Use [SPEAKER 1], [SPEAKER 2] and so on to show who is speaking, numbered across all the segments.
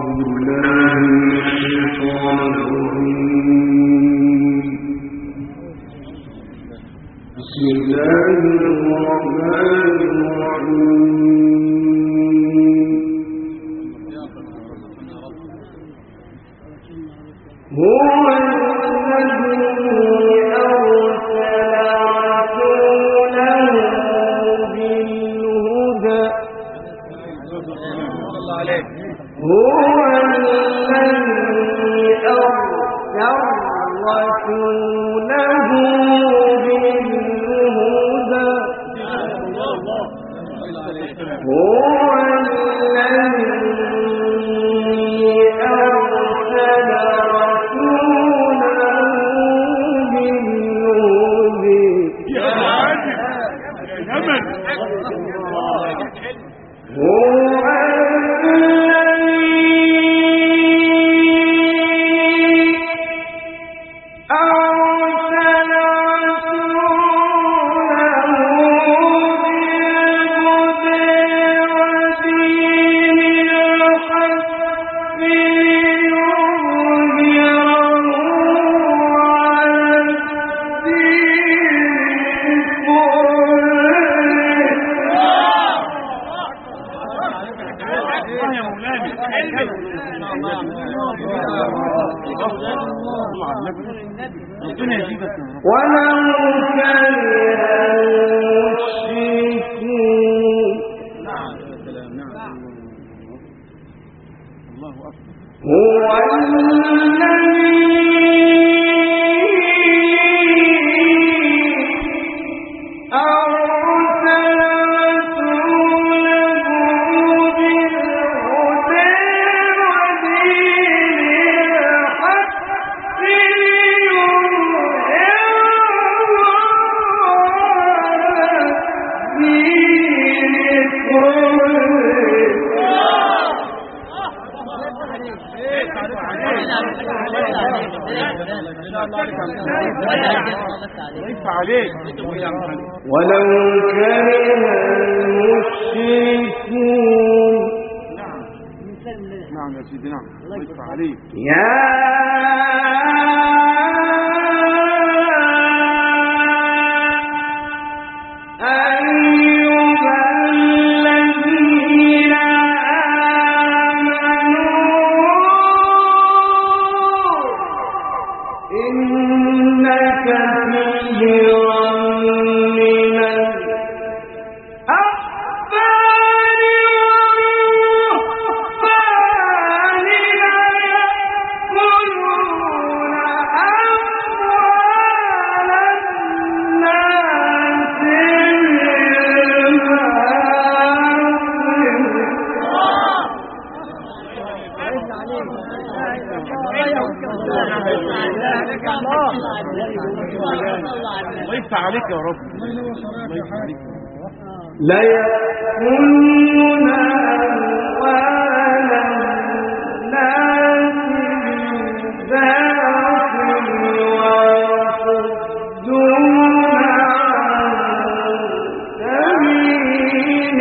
[SPEAKER 1] ولو كره المشركون.
[SPEAKER 2] نعم يا سيدي، نعم، الله يفتح عليك. الله يفتح عليك يا رب.
[SPEAKER 1] لا يأكلون أموال الناس بالباطل ويصدون عن سبيل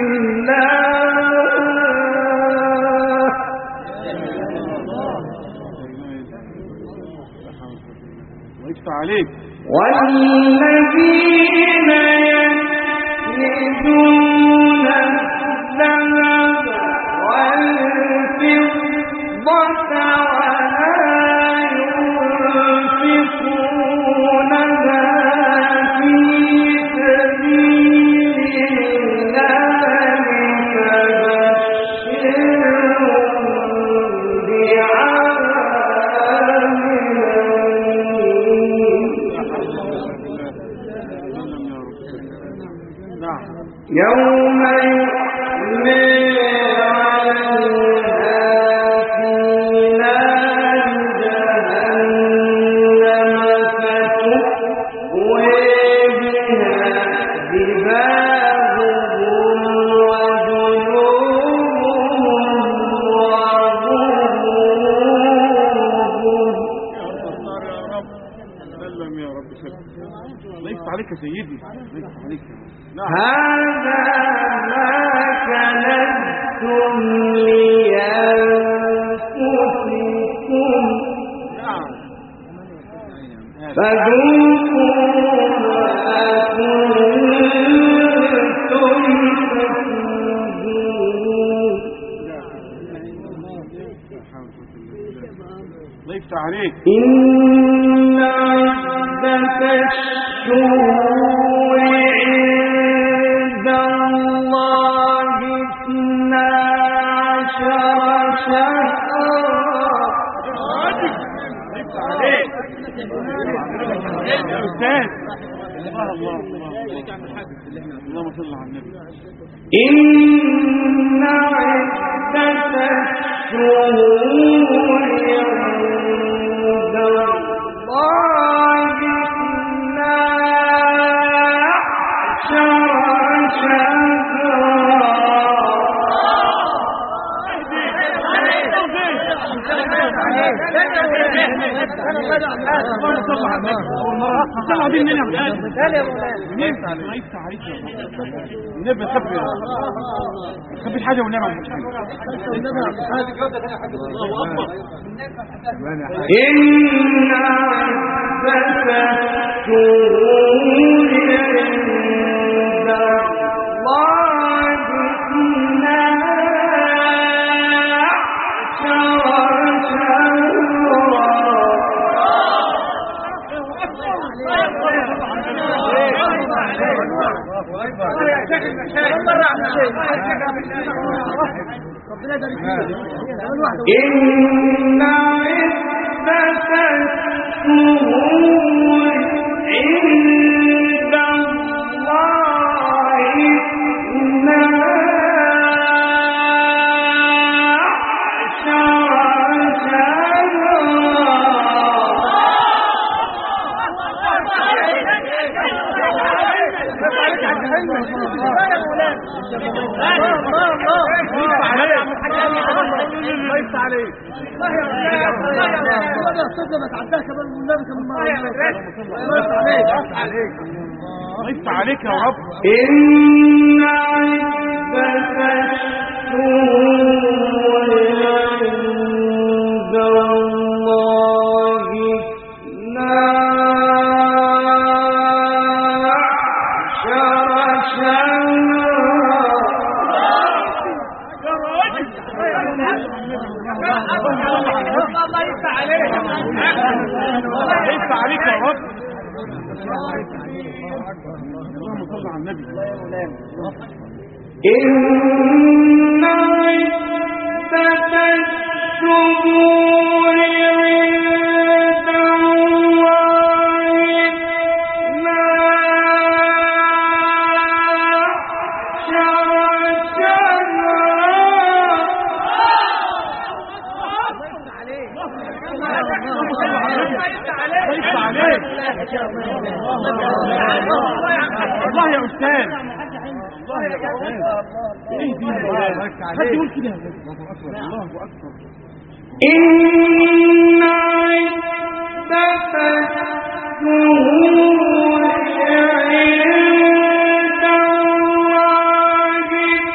[SPEAKER 2] الله يفتح عليك.
[SPEAKER 1] والذين يكنزون الذهب والفضة ولا ينفقونها في سبيل الله فبشرهم بعذاب يوم يحمى عليها في نار جهنم فتكوى بها جباههم وجنوبهم
[SPEAKER 2] سلم يا رب، سلم. الله يفتح عليك يا سيدي، الله يفتح عليك.
[SPEAKER 1] هذا ما كنتم لأنفسكم فذوقوا ما كنتم
[SPEAKER 2] الله يفتح عليك.
[SPEAKER 1] إن عدة الشهور عند الله 12 شهرا.
[SPEAKER 2] يا أستاذ الله اللهم صل على النبي.
[SPEAKER 1] إن عدة الشهور عند الله 12
[SPEAKER 2] طلع بيه منين يا ولاد؟ الله يفتح عليك يا النبي. خبي خبي حاجه والنبي
[SPEAKER 1] إن عدة الشهور عند الله 12 إن عدة الشهور عند الله 12
[SPEAKER 2] عليك يا رب.
[SPEAKER 1] إن عدة الشهور عند الله 12
[SPEAKER 2] الله يفتح عليك يا رب. اللهم صل على النبي.
[SPEAKER 1] إن عدة الشهور عند الله
[SPEAKER 2] 12 الله يا أستاذ. الله يا أستاذ. ايه دي حد يقول كده. الله أكبر.
[SPEAKER 1] إن عدة الشهور عند الله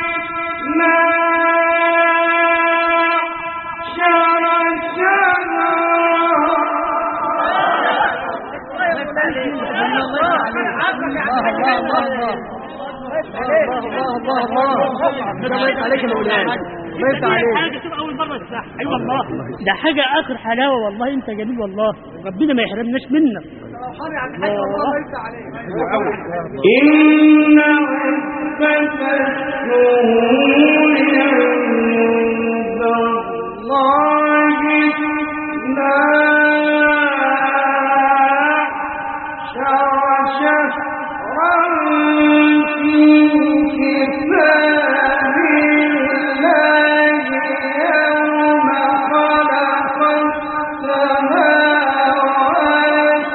[SPEAKER 1] 12 عليك مولانا.
[SPEAKER 3] حاجه تبقى اول مره تسمعها. اي والله ده حاجه اخر حلاوه والله. انت جميل والله. ربنا ما يحرمناش منك.
[SPEAKER 1] إن عدة الشهور عند الله 12 شهرا في كتاب الله يوم خلق السماوات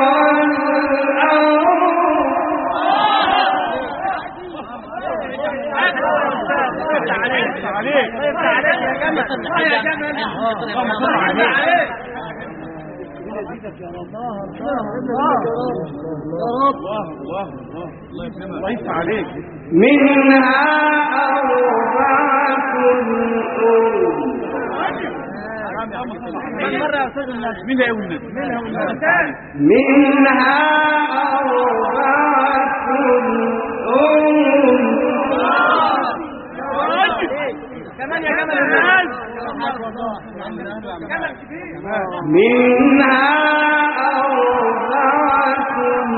[SPEAKER 2] الله يفتح عليك.
[SPEAKER 1] منها أربعة حرم
[SPEAKER 2] مرة يا أستاذ الناس مين اللي يقول الناس؟
[SPEAKER 1] منها أربعة
[SPEAKER 2] كمان يا جمال الناس
[SPEAKER 1] منها أربعة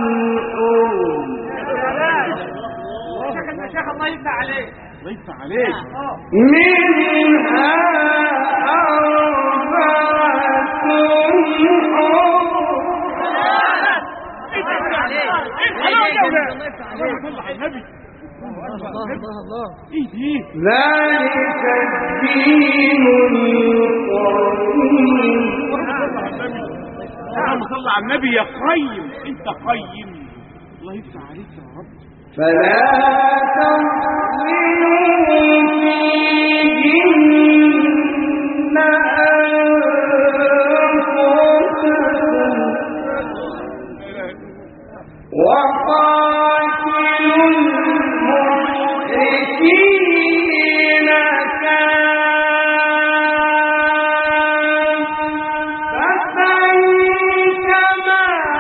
[SPEAKER 2] شيخ الله يفتح عليك الله يفتح عليك
[SPEAKER 1] منها ذلك الدين القيم
[SPEAKER 2] اللهم صل على النبي يا قيم انت قيم الله يفتح عليك يا رب
[SPEAKER 1] فلا تظلموا فيهن أنفسكم وقاتلوا المشركين كافة كما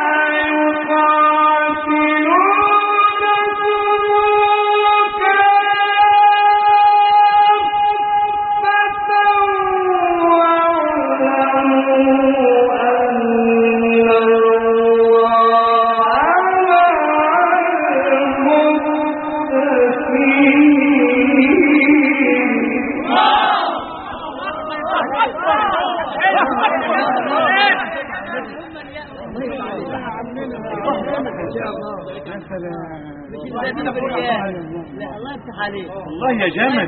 [SPEAKER 3] الله يفتح عليك
[SPEAKER 2] الله يا جامد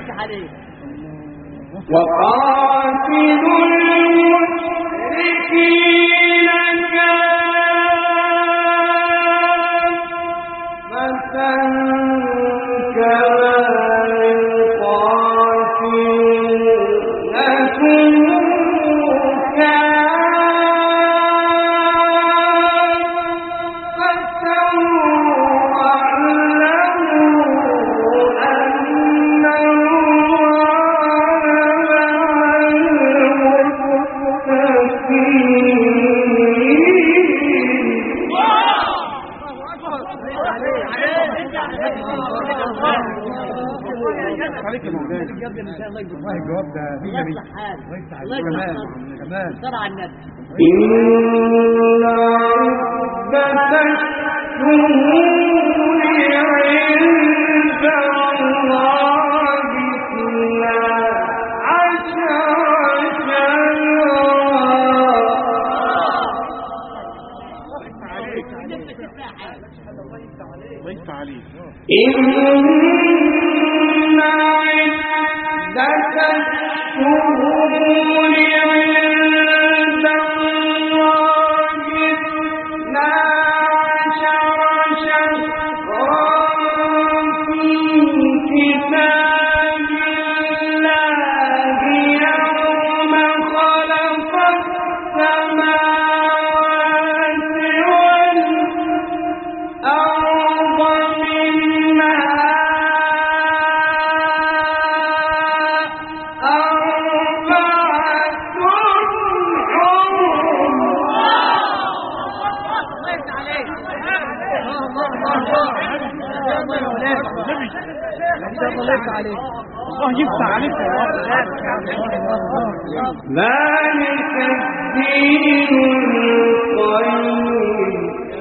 [SPEAKER 1] وقاتلوا المشركين كافة كما يقاتلونكم
[SPEAKER 2] عليك يا مولانا
[SPEAKER 3] الله الجواب ده الله يصلح حالك الله يصلح كمان صلى على النبي
[SPEAKER 1] إن عدة الشهور عند الله 12
[SPEAKER 2] الله يفتح عليك
[SPEAKER 1] إن عدة الشهور عند الله 12 شهرا في كتاب الله يوم خلق السماوات والأرض منها
[SPEAKER 2] الله يفتح عليك يا رب
[SPEAKER 1] ذلك الدين القيم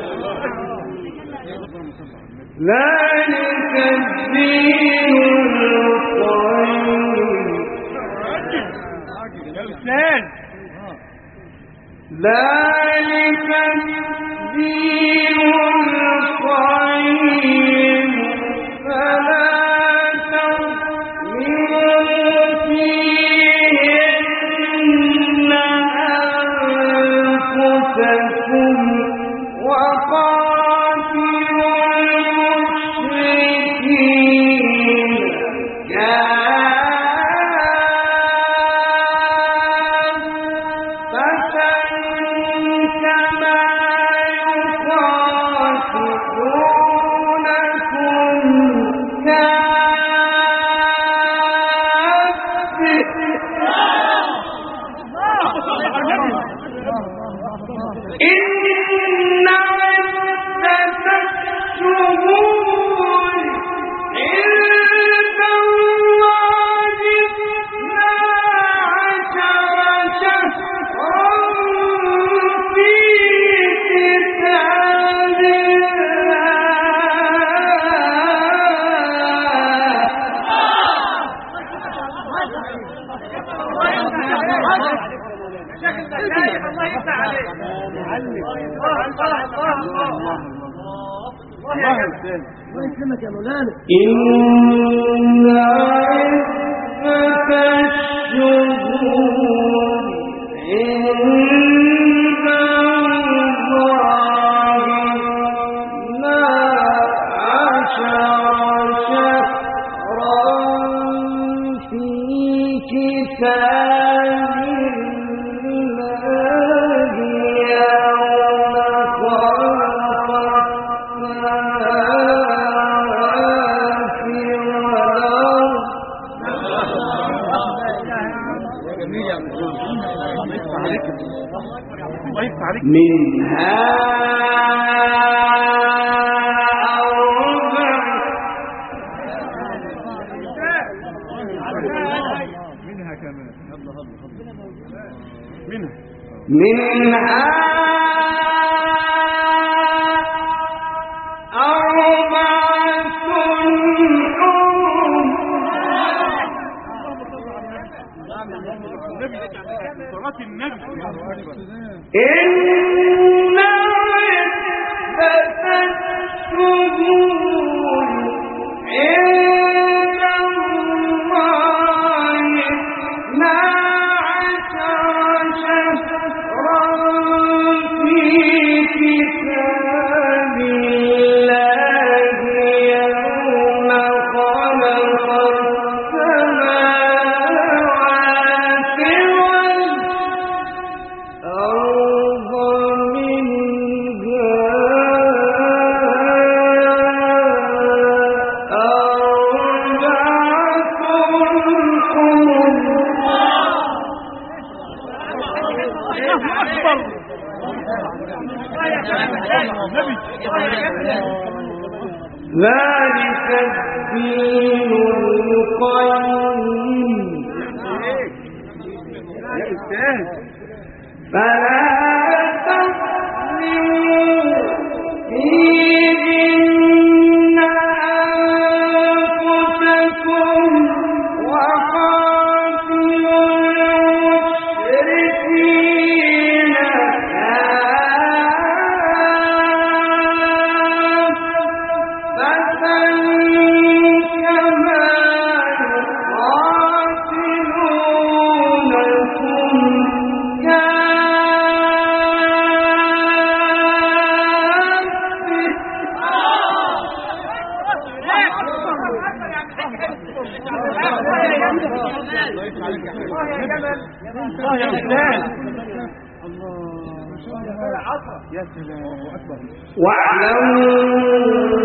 [SPEAKER 1] ذلك الدين القيم
[SPEAKER 2] يا أستاذ
[SPEAKER 1] ذلك الدين القيم فلا تظلموا فيهن أنفسكم وقاتلوا المشركين كافة كما يقاتلونكم إن عدة الشهور عند الله 12 شهرا في كتاب إن عدة الشهور عند الله 12 شهرا في كتاب الله يوم خلق السماوات والأرض منها منها أربعة حرم إن عدة الشهور عند الله 12 شهرا في كتاب الله يوم خلق السماوات والأرض منها ذلك الدين القيم فلا تظلموا فيهن أنفسكم وقاتلوا المشركين
[SPEAKER 2] الله يا أستاذ الله يا سلام أكبر
[SPEAKER 1] واعلموا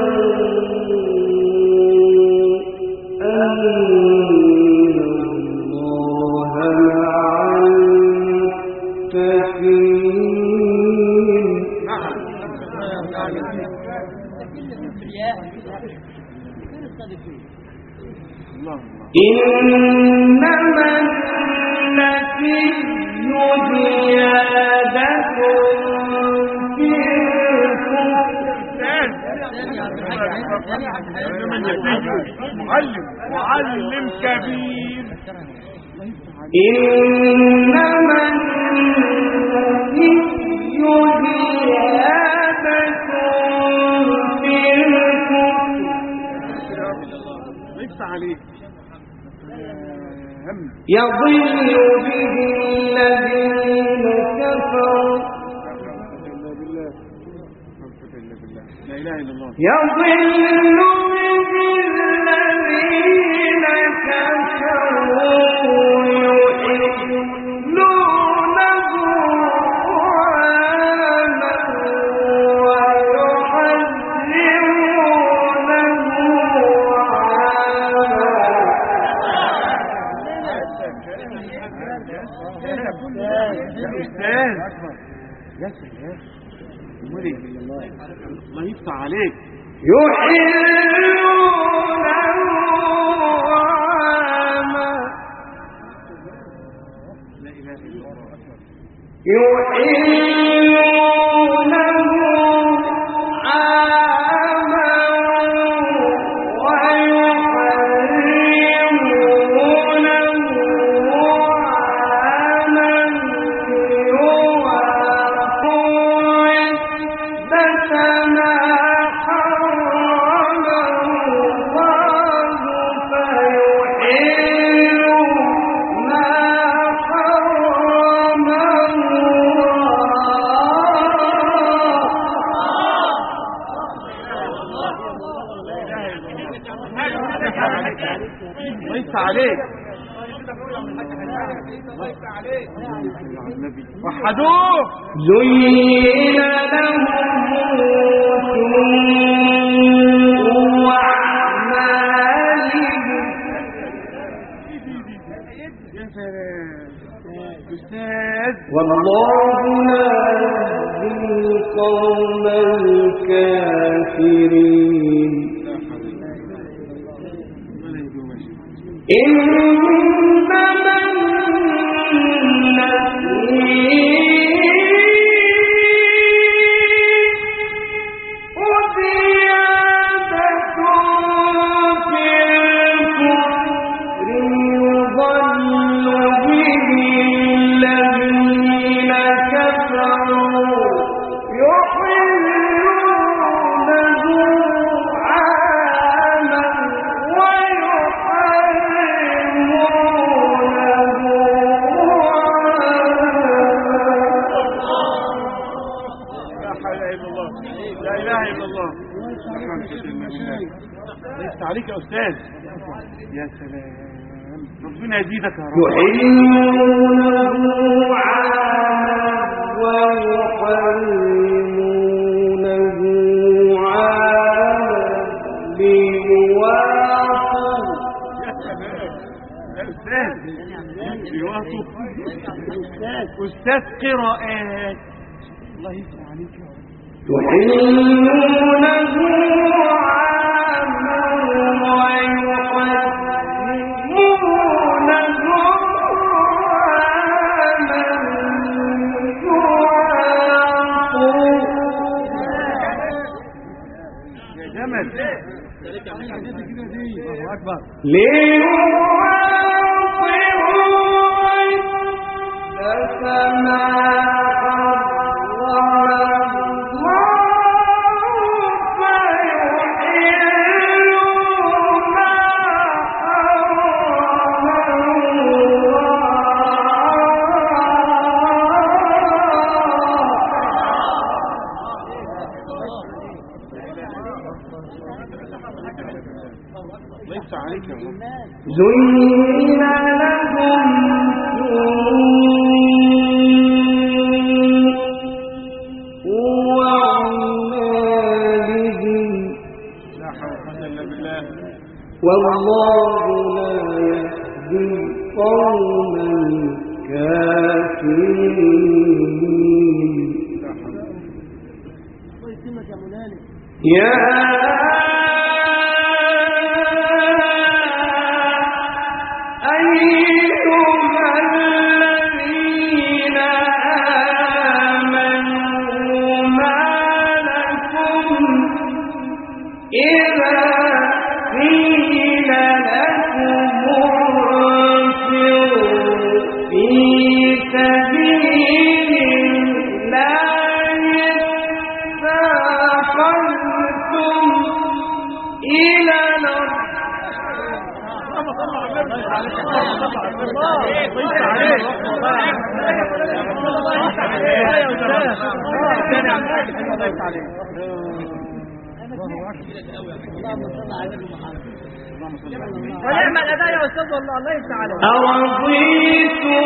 [SPEAKER 1] أن الله مع المتقين إنما النسي زيادة في
[SPEAKER 2] معلم كبير
[SPEAKER 1] إنما النسي زيادة في
[SPEAKER 2] عليك
[SPEAKER 1] يضل به الذين كفروا
[SPEAKER 2] لا إله إلا الله
[SPEAKER 1] يضل به الذين كفروا يحلونه عاما ويحرمونه عاما
[SPEAKER 2] أستاذ يا سلام الله يفتح عليك
[SPEAKER 1] يحلونه عاما
[SPEAKER 2] وحدوه
[SPEAKER 1] زين لهم سوء أعمالهم
[SPEAKER 2] يا سلام أستاذ
[SPEAKER 1] والله لا يهدي القوم الكافرين إنما
[SPEAKER 2] عليك يا أستاذ يا سلام ربنا يزيدك يا رب
[SPEAKER 1] يحلونه عاما ويحرمونه عاما ليواطوا
[SPEAKER 2] يا سلام يا أستاذ ليواطوا أستاذ قراءات الله يفتح عليك يا رب
[SPEAKER 1] يحلونه زين لهم سوء أعمالهم والله لا يهدي القوم الكافرين يا
[SPEAKER 3] ونعم الأداء يا أستاذ والله الله يفتح عليك.
[SPEAKER 1] أرضيتم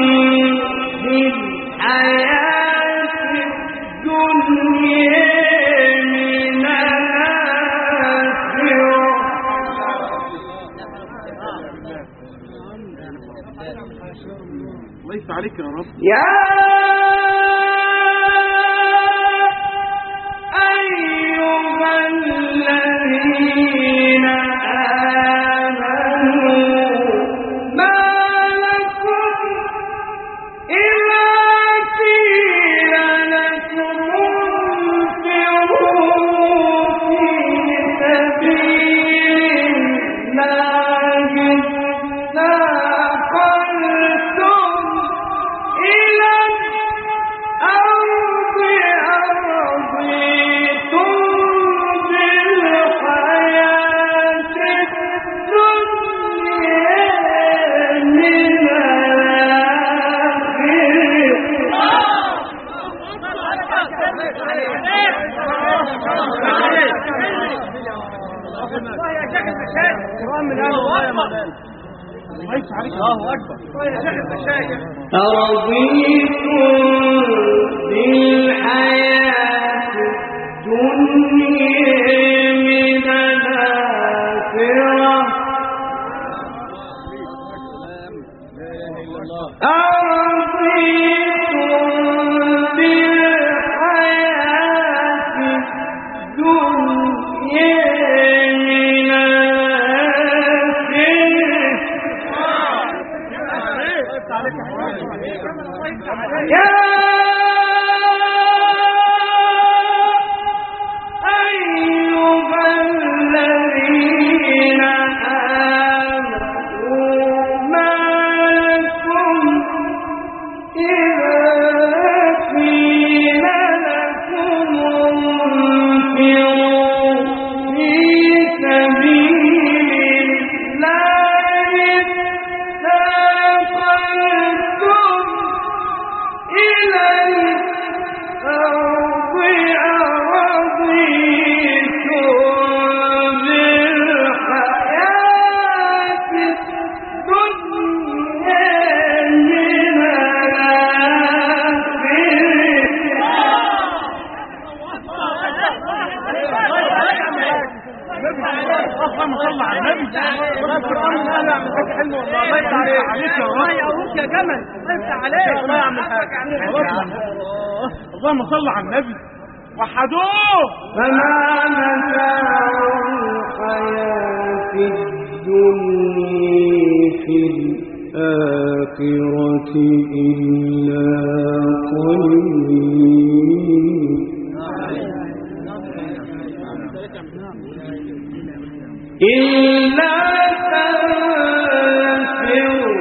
[SPEAKER 1] بالحياة الدنيا من الآخرة
[SPEAKER 2] الله يفتح عليك يا يا رب.
[SPEAKER 1] يا أيها الذين آمنوا ما لكم إذا قيل لكم انفروا في سبيل الله اثاقلتم إلى الأرض أرضيتم بالحياة الدنيا من أرضيتم بالحياة الدنيا من الآخرة أرضيتم بالحياة الدنيا من يا أيها الذين آمنوا ما لكم إذا قيل لكم انفروا في سبيل الله اثاقلتم إلى الأرض أرضيتم بالحياة الدنيا من
[SPEAKER 2] اللهم صل على النبي. القرآن لا يعمل حاجة حلوة والله. الله يفتح عليك يا رب. الله يقويك يا جمل. الله يفتح عليك. الله يعمل حاجة. اللهم صل على النبي. وحدوه.
[SPEAKER 1] فما متاع الحياة الدنيا في الآخرة إلا قليل. إلا تنفروا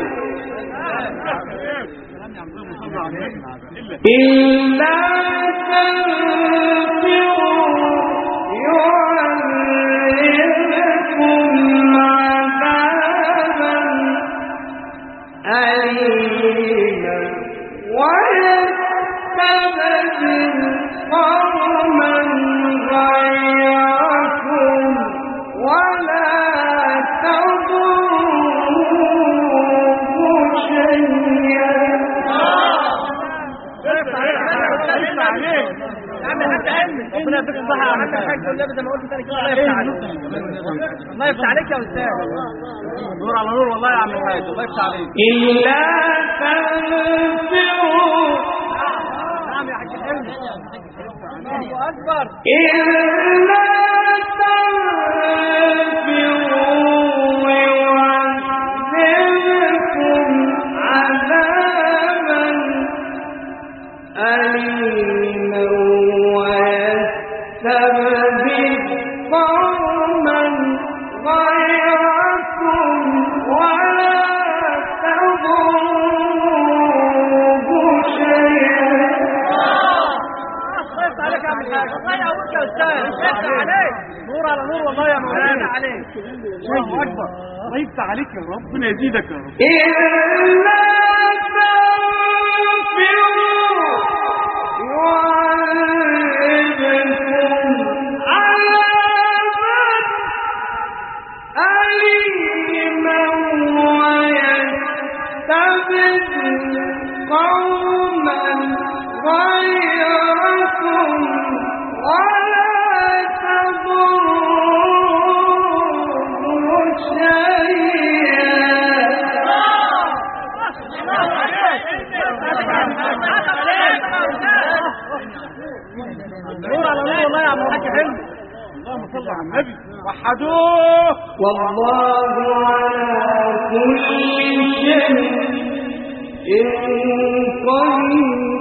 [SPEAKER 1] إلا تنفروا يعذبكم عذابا أليما ويستبدل قوما غيركم ولا تضروه شيئا.
[SPEAKER 2] ربنا يفتح الصحة يا عم الحاج. والله زي ما قلت تاني كده الله يفتح عليك. الله يفتح عليك يا أستاذ. نور على نور والله يا عم الحاج. الله يفتح عليك.
[SPEAKER 1] إلا تنفروا
[SPEAKER 2] نعم يا حاج حلمي. الله أكبر.
[SPEAKER 1] إلا تنفروا يعذبكم عذابا أليما ويستبدل قوما غيركم ولا تضروه شيئا.
[SPEAKER 2] الله يفتح عليك يا عم الحاج. الله يقويك يا أستاذ. الله يفتح عليك. نور على نور والله يا مولانا. عليك. الله أكبر. الله يفتح عليك يا رب. ربنا يزيدك يا رب.
[SPEAKER 1] إلا تنفروا يعذبكم عذابا أليما ويستبدل قوما غيركم ولا تضروه شيئا.
[SPEAKER 2] نور على نور والله يا عم الحاج حلمي. اللهم صل على النبي. وحدوه.
[SPEAKER 1] والله على كل شيء قدير.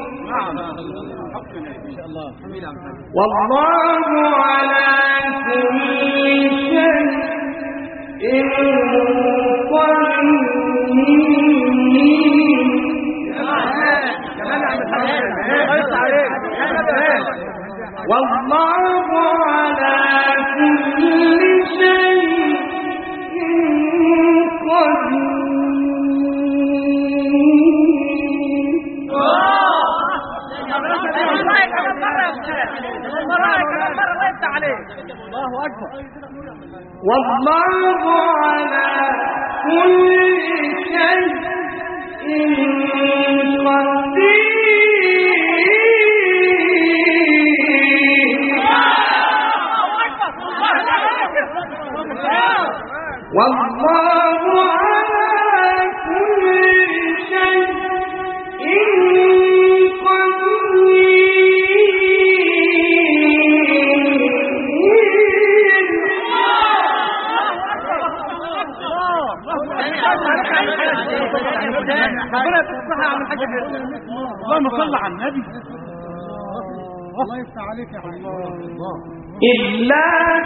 [SPEAKER 1] والله على كل شيء والله على كل شيء
[SPEAKER 2] الله أكبر.
[SPEAKER 1] والله على كل شيء قدير. والله على كل شيء
[SPEAKER 2] اللهم صل على النبي. الله يفتح عليك يا حبيبي.
[SPEAKER 1] إلا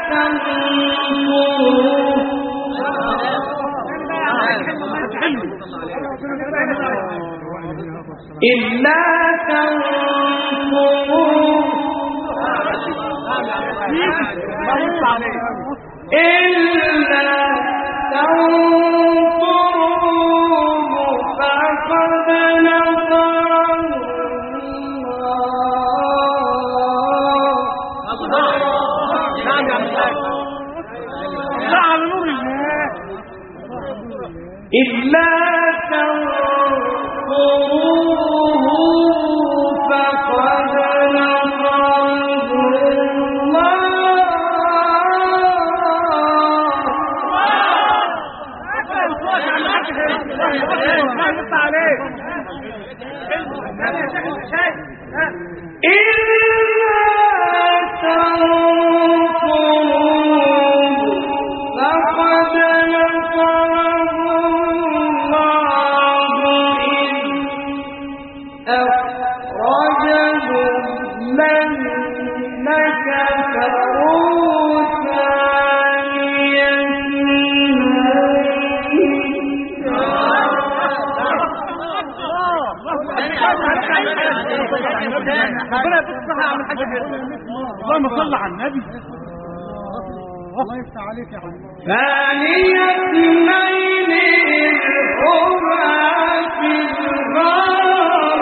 [SPEAKER 1] إلا تنصروه فقد نصره
[SPEAKER 2] اللهم صل على النبي. الله يفتح عليك يا حبيبي.
[SPEAKER 1] ثاني اثنين هما في الغار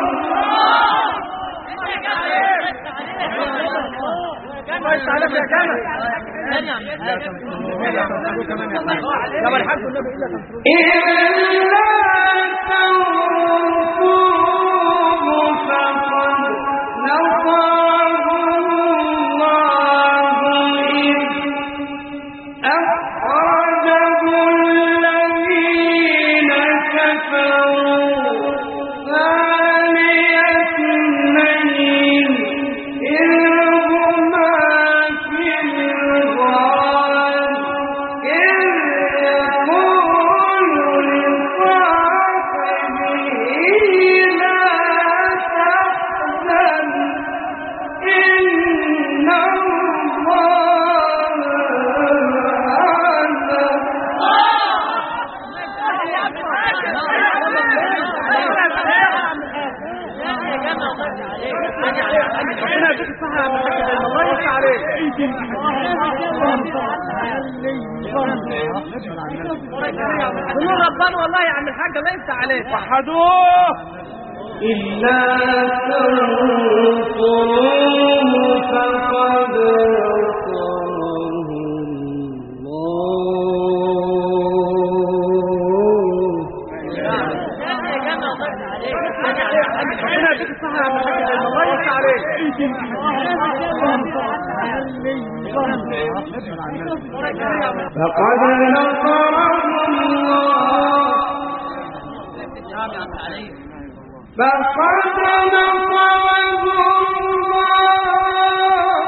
[SPEAKER 2] الله يفتح عليك يا جمل.
[SPEAKER 1] إلا تنصروه فقد نصره الله إذ أخرجه الذين كفروا ثاني اثنين إذ هما في الغار إذ يقول لصاحبه لا تحزن إن
[SPEAKER 2] نور ربنا والله يا عم الحاج. الله يفتح عليك. وحدوه.
[SPEAKER 1] إلا تنصروه فقد نصره
[SPEAKER 2] الله يفتح عليك.
[SPEAKER 1] فقد نصره الله فقد نصره الله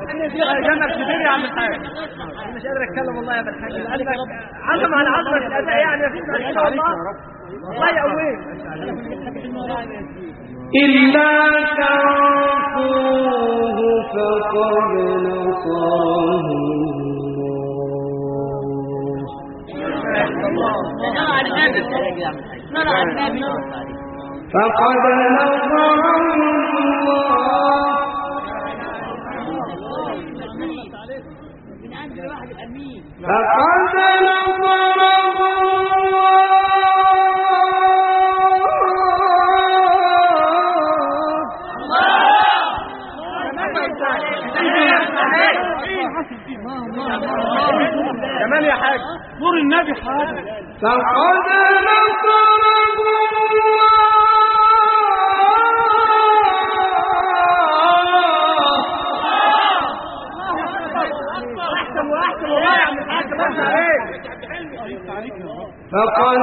[SPEAKER 2] جنب كبير يا عم الحاج. مش قادر اتكلم والله يا ابن الحاج. عظم على عظمه الاداء يعني مفيش مشكله والله. الله يقويك.
[SPEAKER 1] إلا تنصروه فقد نصره الله. فقد نصره
[SPEAKER 2] كمان يا حاج نور النبي حاضر.
[SPEAKER 1] فقد نصره فقد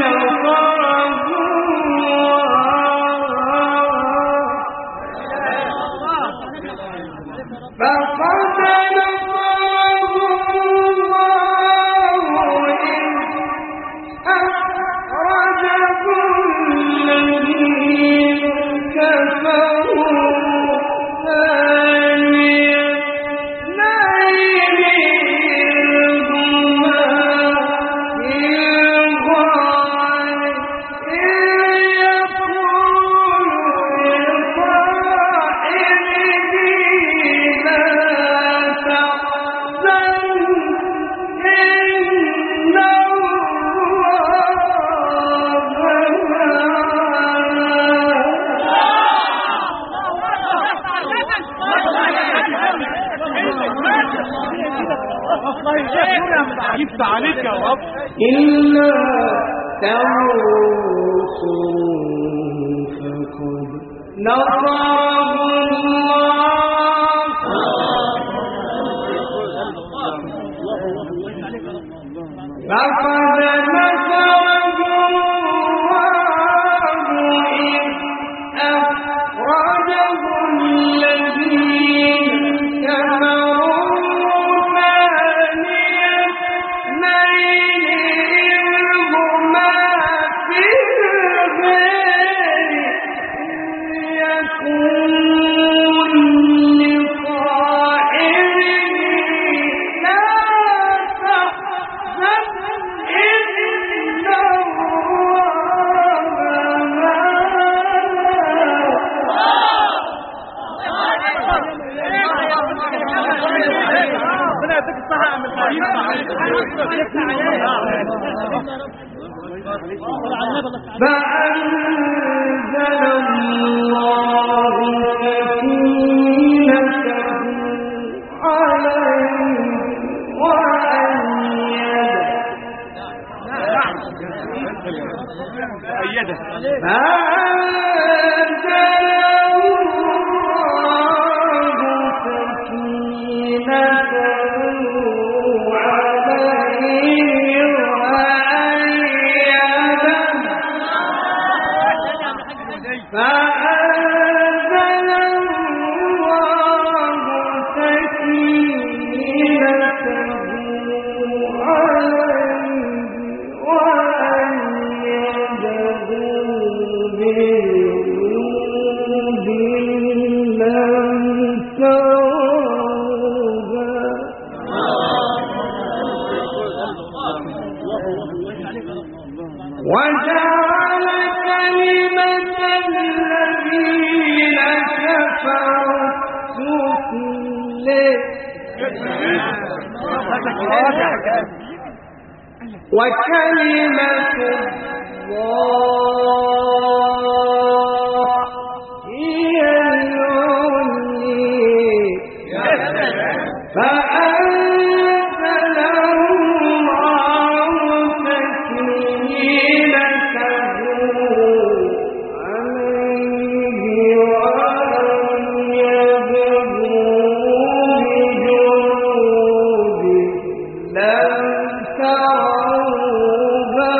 [SPEAKER 2] جبت عليك يا رب.
[SPEAKER 1] إلا تنصروه فقد نصره فأنزل الله سكينته عليه وأيده وجعل كلمة الذين كفروا السفلى وكلمة الله هي العليا فأنزلهم الله سكينته عليه وأيده بجنود لم تروها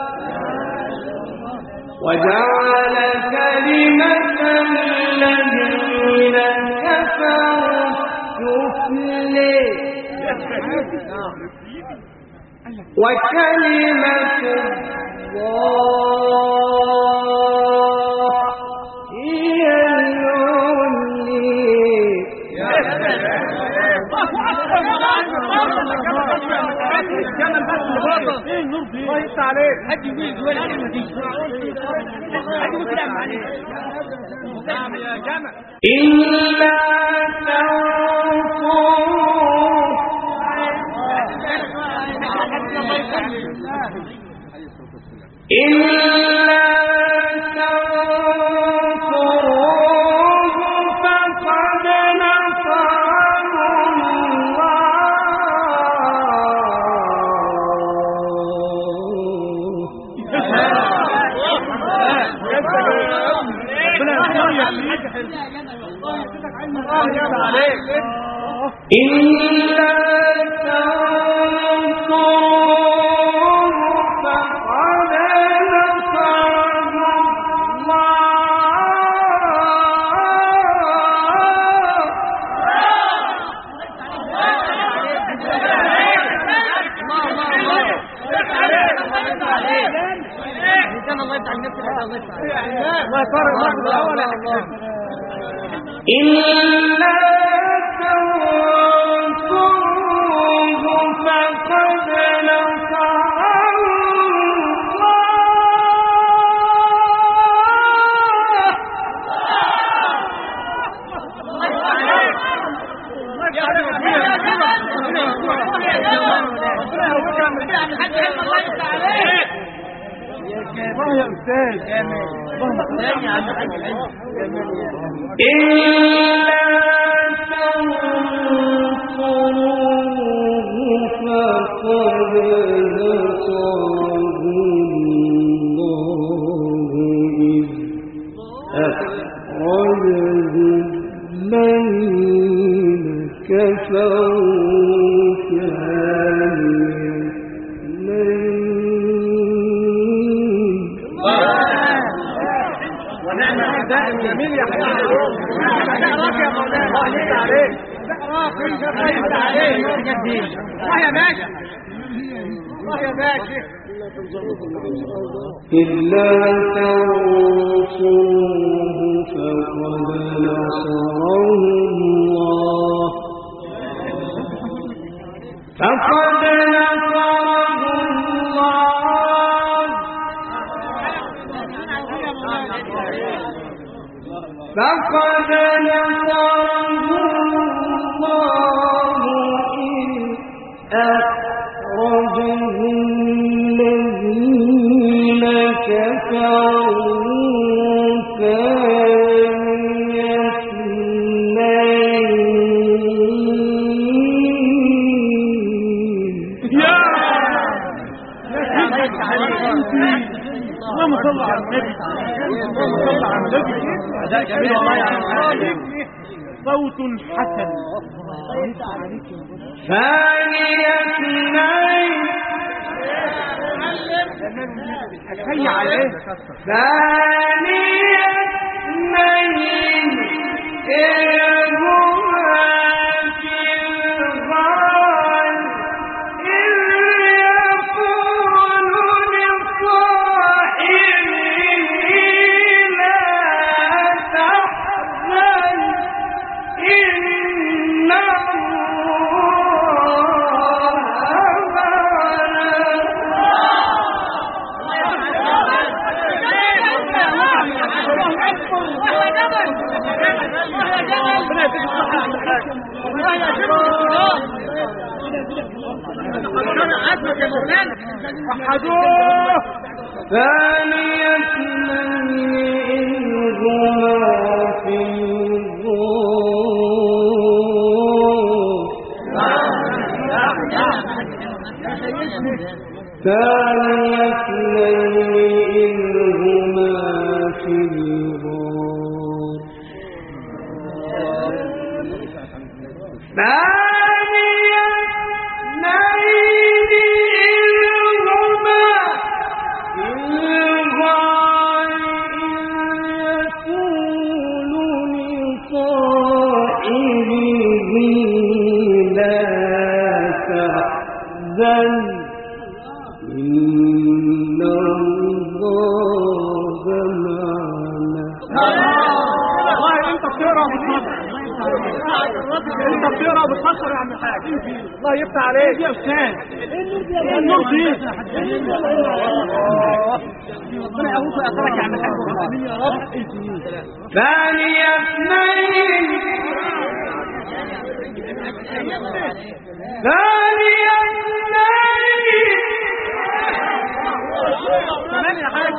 [SPEAKER 1] وجعل كلمة الذين كفروا وكلمة الله هي إلا إلا تنصروه فقد نصره الله فقد نصره الله فقد نصره الله إذ أخرجه الذين كفروا ثاني اثنين
[SPEAKER 3] اللهم صل على النبي
[SPEAKER 2] أداء جميل والله يا عم.
[SPEAKER 3] صوت حسن
[SPEAKER 1] ثاني اثنين
[SPEAKER 2] حي عليه
[SPEAKER 1] ثاني اثنين إذ هما في الغار إذ يقول لصاحبه لا تحزن إن ثاني اثنين إذ هما في الغار ثاني اثنين إذ هما في الغار ثاني اثنين إذ هما في الغار إذ يقول لصاحبه إن الله معنا.
[SPEAKER 2] والله انت بتقرا انت بتقرا وبتفكر يا عم الحاج. الله يفتح عليك يا استاذ. النور دي ربنا يقويك ويأثرك يا عم الحاج. يا رب.
[SPEAKER 1] ثاني اثنين
[SPEAKER 2] تمام يا حاج.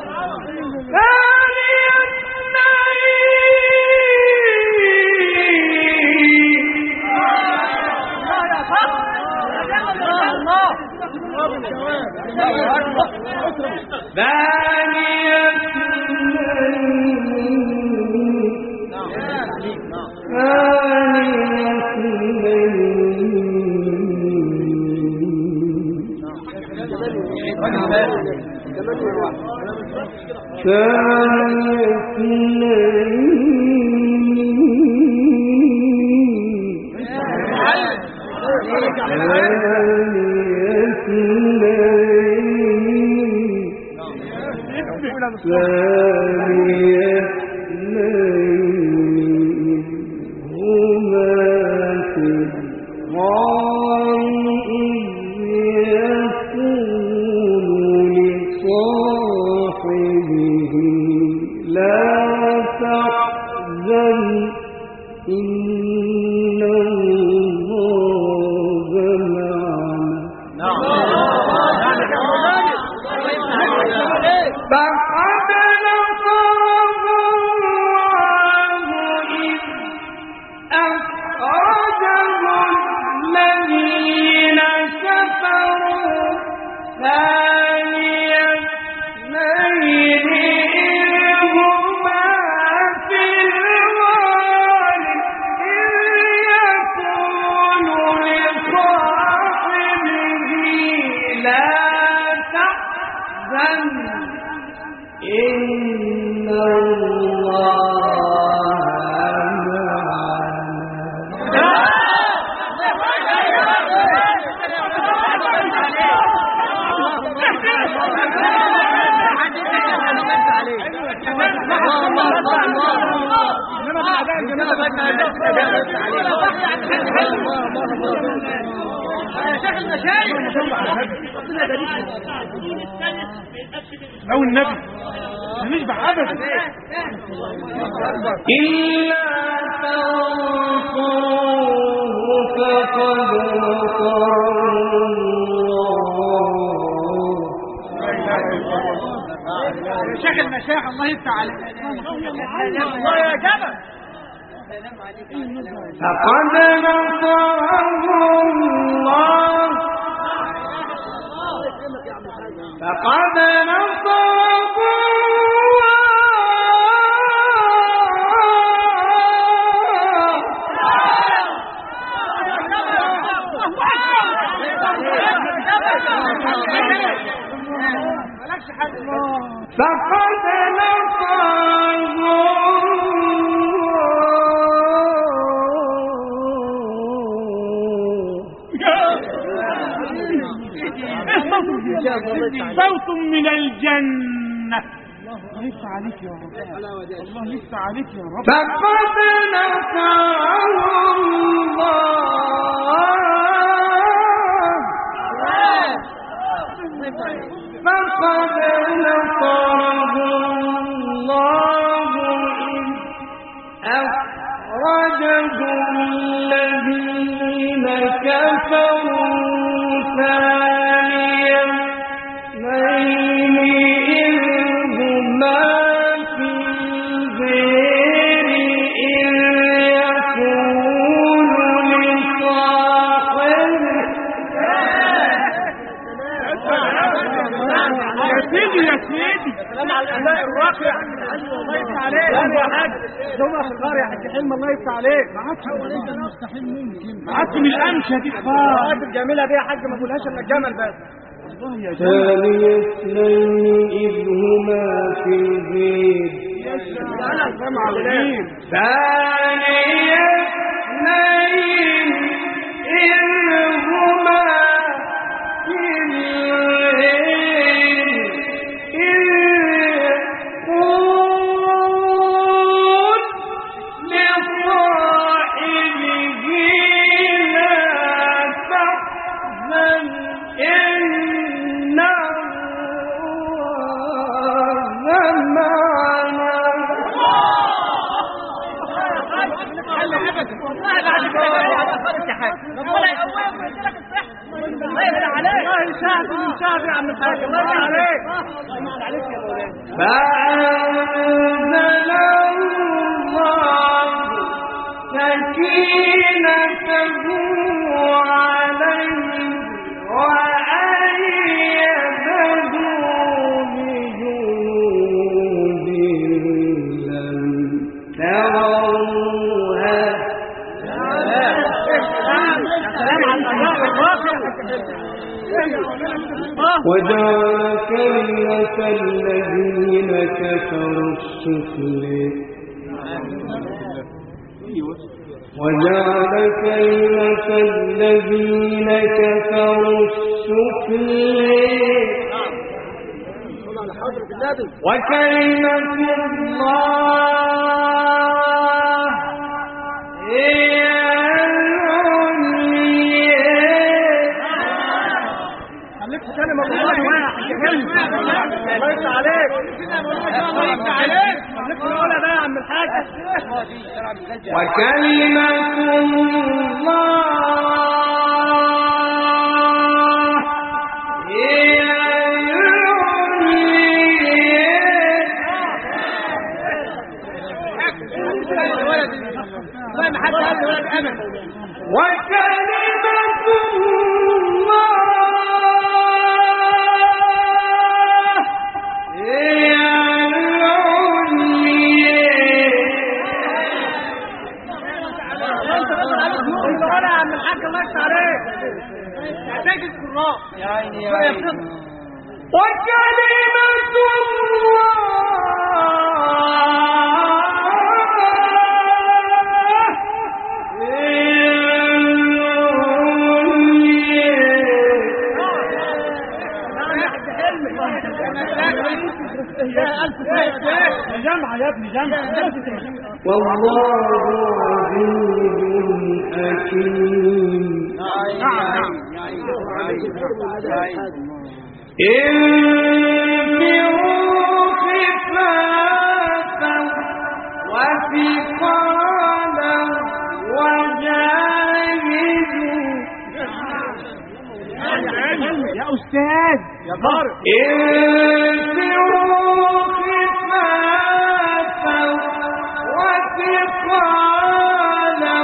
[SPEAKER 2] او النبي نشبع ابدا
[SPEAKER 1] إلا تنصروه فقد
[SPEAKER 2] يا شيخ المشايخ الله يفتح عليك. الله يا جبل.
[SPEAKER 1] فقد نصره الله فقد نصره فقد
[SPEAKER 2] صوت من الجنة. الله يفتح عليك يا رب. الله يفتح عليك يا رب.
[SPEAKER 1] فقد نصره فقد نصره الله إذ أخرجه الذين كفروا ثاني اثنين إذ هما في الغار إذ يقول لصاحبه
[SPEAKER 2] يا سيدي يا سيدي. سلام على الأداء الراقي. الله يفتح عليك. سلام يا حاج. جمعة في الغار يا حاج حلم. الله يفتح عليك. ما عادش المستحيل ممكن. ما عادش من الأمشة دي خالص. الجميلة دي يا حاج ما تقولهاش إلا الجمل بس.
[SPEAKER 1] ثاني اثنين إذ هما في البيت ثاني اثنين إذ هما
[SPEAKER 2] ربنا يقويك ويديلك الصحة. الله يفتح عليك. الله يساعدك ويساعدك يا عم الحاج. الله يفتح عليك. الله يفتح عليك يا مولانا.
[SPEAKER 1] فأنزل الله سكينته عليه وأيده بجنود لم تروها. وجعل كلمة الذين كفروا السفلى وجعل كلمة الذين كفروا السفلى وكلمة الله هي
[SPEAKER 2] كلمة الله واحد. الله يفتح عليك. الله يفتح عليك. خليك نقولها بقى يا عم الحاج.
[SPEAKER 1] وكلمة الله هي
[SPEAKER 2] يا عيني يا عيني.
[SPEAKER 1] وكلمة
[SPEAKER 2] جمعة يا ابني جمعة.
[SPEAKER 1] والله عزيز حكيم.
[SPEAKER 2] نعم.
[SPEAKER 1] انفروا خفافا وثقالا وجاهدوا.
[SPEAKER 2] يا أستاذ يا طارق.
[SPEAKER 1] انفروا خفافا وثقالا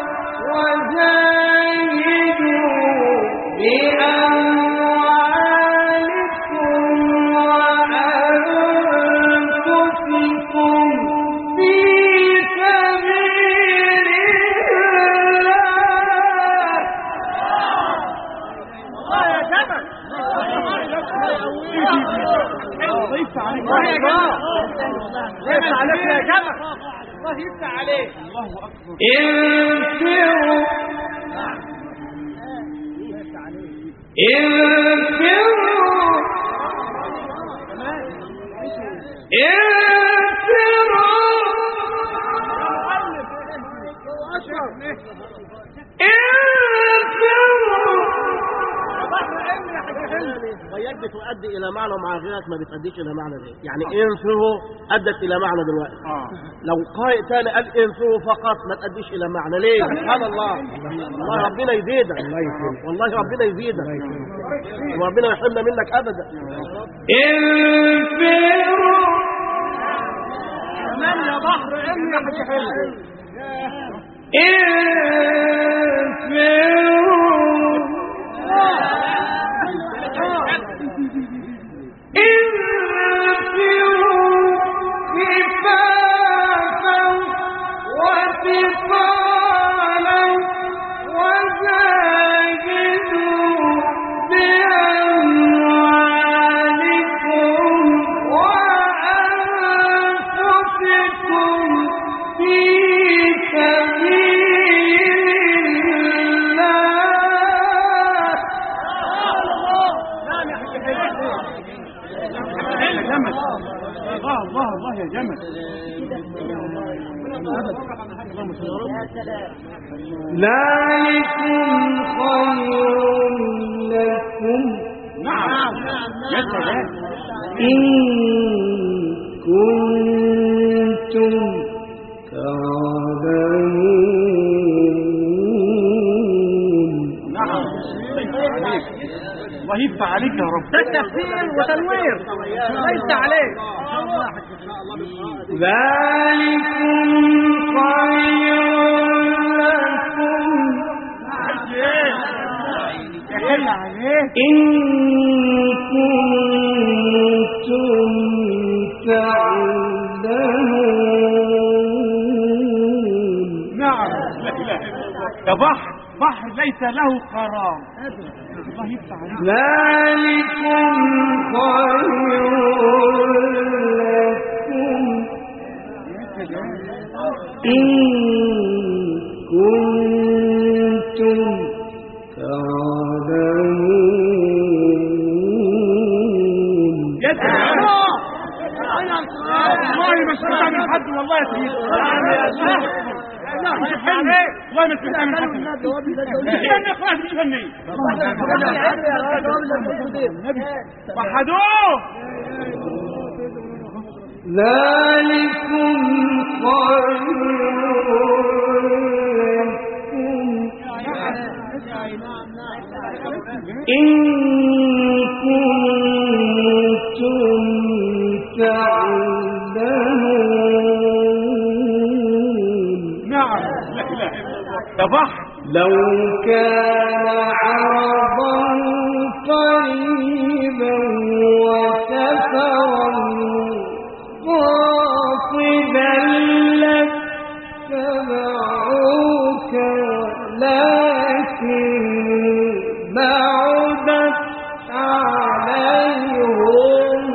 [SPEAKER 1] وجاهدوا بأموالكم وأنفسكم في سبيل الله.
[SPEAKER 2] يا جبل. الله يفتح عليك. الله يفتح عليك يا جبل. الله يفتح عليك. الله أكبر.
[SPEAKER 1] انفروا
[SPEAKER 2] ويد تؤدي الى معنى ومع غيرك ما بتأديش الى معنى ده. يعني انفروا ادت الى معنى دلوقتي. لو قارئ تاني قال انفروا فقط ما تأديش الى معنى. ليه؟ سبحان الله. والله ربنا يزيدك. والله ربنا يزيدك. وربنا يحرمنا منك ابدا.
[SPEAKER 1] انفروا
[SPEAKER 2] كمان يا بحر امي يا حاج حلو. الله يا جمل.
[SPEAKER 1] ذلكم خير لكم.
[SPEAKER 2] نعم يا سلام.
[SPEAKER 1] إن كنتم تعلمون.
[SPEAKER 2] الله يفتح عليك يا رب.
[SPEAKER 4] ده تفسير وتنوير الله يفتح عليك.
[SPEAKER 1] ذلكم خير لكم إن كنتم تعلمون.
[SPEAKER 2] نعم لا اله الا الله. ده بحر ليس له قرار. الله يفتح عليك.
[SPEAKER 1] ذلكم خير لكم إن كنتم تعلمون.
[SPEAKER 2] يا سلام والله ما سمعت من حد والله يا سيدي. والله ما سمعت من حد. استنى خلاص مش فني. وحدوه.
[SPEAKER 1] ذلكم خير إن كنتم تعلمون.
[SPEAKER 2] نعم لا اله الا الله. ده بحر
[SPEAKER 1] لو كان عرضا قريبا وسفرا قاصدا لاتبعوك ولكن بعدت عليهم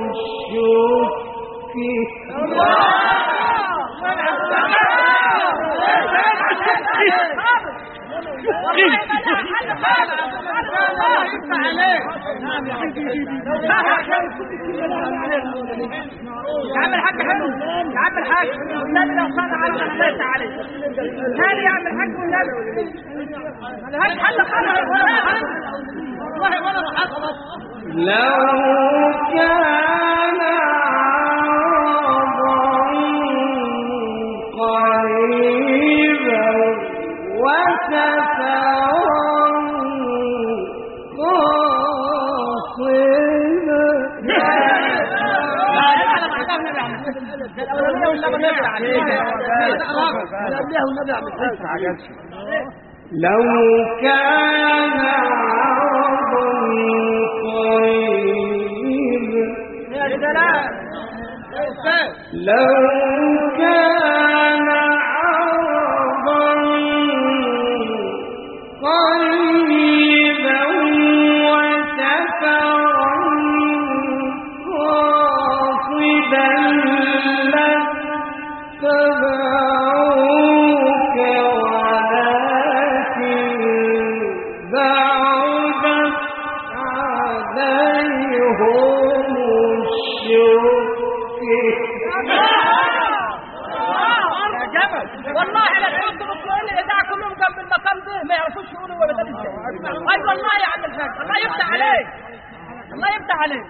[SPEAKER 4] يا عم الحاج حلو يا عم الحاج والنبي لو صار على الله عليه هاني يا عم الحاج والنبي الحاج حل خلاص والله ولا حصل.
[SPEAKER 1] لو كان عرضا قريبا وسفرا لو كان عرضا قريبا لو كان عرضا قريبا وسفرا قاصدا لاتبعوك ولكن بعدت عليهم
[SPEAKER 4] والله لا تحط مسؤولين الاذاعه كلهم جنب المقام ده ما يعرفوش يقولوا ولا ده ازاي. اي والله يا عم الحاج الله يفتح عليك الله يفتح عليك.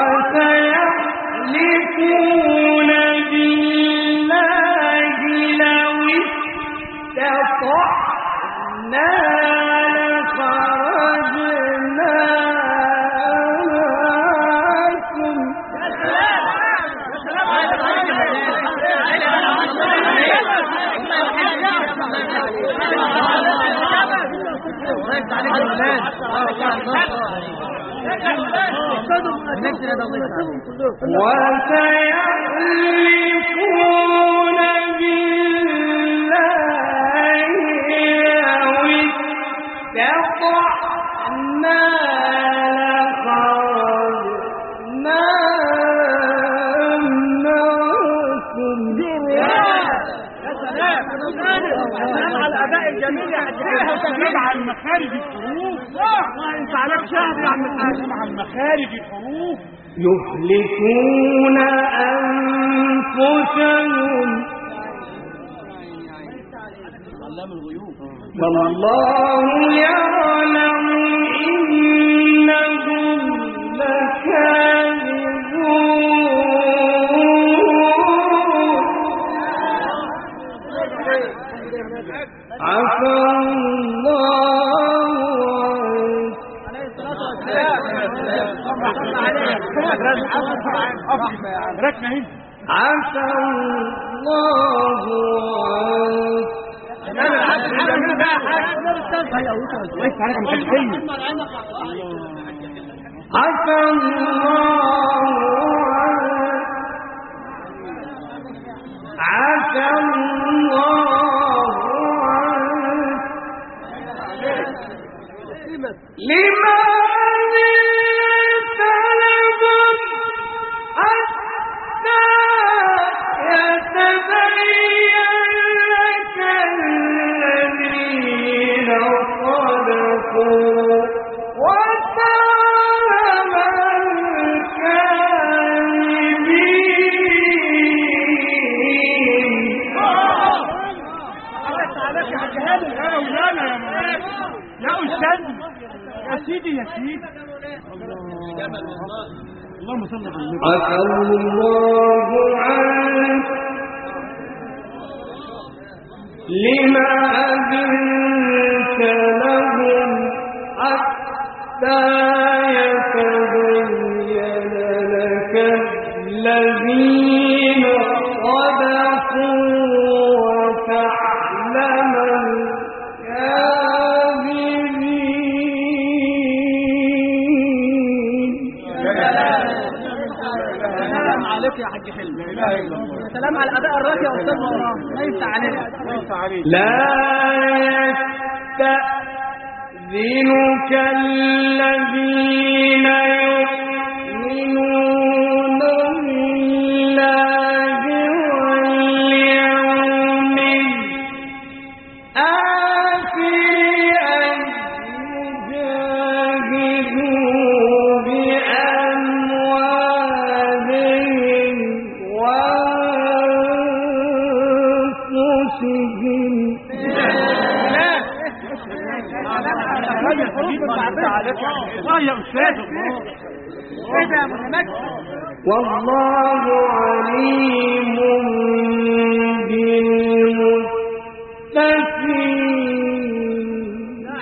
[SPEAKER 1] وسيحلفون بالله لو استطعنا لخرجنا معكم وسيحلفون بالله لو استطعنا لخرجنا معكم.
[SPEAKER 4] سلام على الاداء الجميل يا حاج
[SPEAKER 2] سلام على المخارج الحروف. والله انت عليك شهر يا عم الحاج. سلام على المخارج الحروف.
[SPEAKER 1] يهلكون أنفسهم والله يعلم إنهم لكاذبون. عفى الله عنك
[SPEAKER 2] ركنا هنا
[SPEAKER 1] عفى الله عفى لما لهم حتى يتبين لك الذين صدقوا وتعلم
[SPEAKER 2] الكاذبين. يا أستاذ يا سيدي يا سيدي اللهم صل على النبي.
[SPEAKER 1] عفى الله عنك لما أذنت لهم حتى يتبين لك الذين صدقوا وتعلم
[SPEAKER 4] يا حاج حلمي سلام على الاداء الراقي يا استاذ مروان لا يفتح علينا
[SPEAKER 1] لا يستأذنك الذين يؤمنون بالله واليوم الآخر أن يجاهدوا بأموالهم وأنفسهم.
[SPEAKER 2] يا أستاذ
[SPEAKER 1] والله عليم بالمتقين.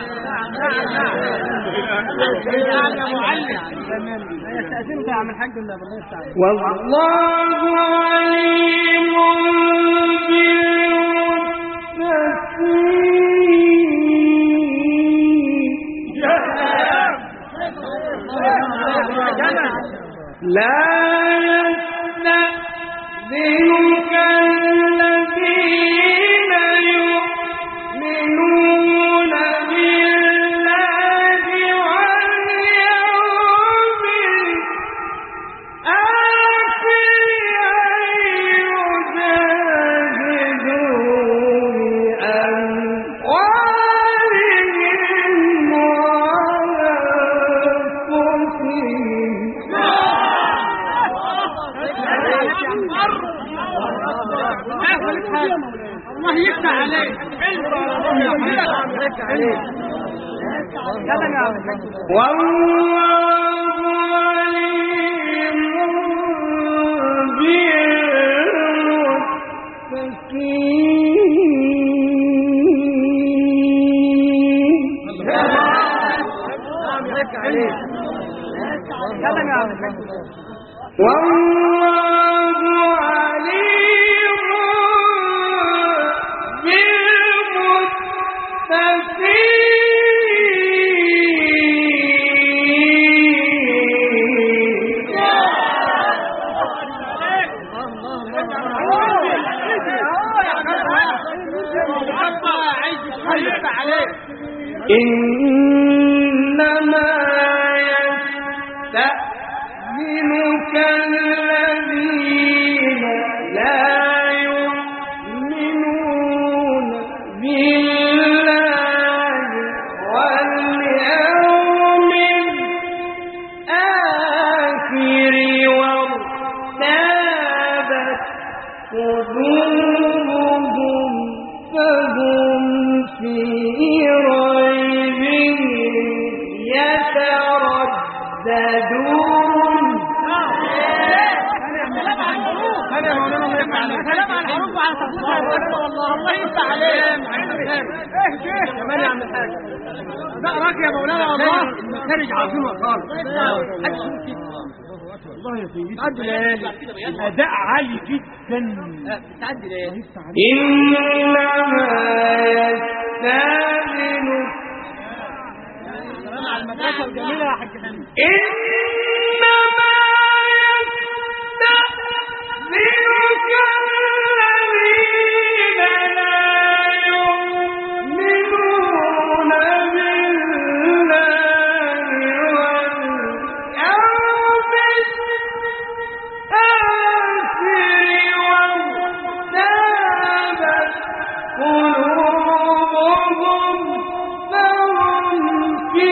[SPEAKER 4] يستأذنك يا عم الحاج ولا بالله يستعين.
[SPEAKER 1] والله عليم لا يستأذنك الذين يؤمنون بالله واليوم الآخر أن يجاهدوا بأموالهم وأنفسهم.
[SPEAKER 4] الله يفتح عليك
[SPEAKER 1] والله عليم بالمتقين. والله عليم إنما يستأذنك الذين لا يؤمنون بالله واليوم الآخر وارتابت قلوبهم فهم في ريبهم يترددون.
[SPEAKER 4] كلام عن الحروب وعن تفصيلها والله يفتح عليك كمان يا عم الحاج
[SPEAKER 2] ده راك يا مولانا والله المخارج عظيمه خالص. والله يا سيدي الاداء عالي جدا.
[SPEAKER 4] بتعدي ليه؟
[SPEAKER 1] إنما يستأذن
[SPEAKER 2] سلام على المدرسه الجميله يا حاج حلمي.
[SPEAKER 1] إنما يستأذنك الذين لا يؤمنون بالله واليوم الآخر وارتابت قلوبهم فهم في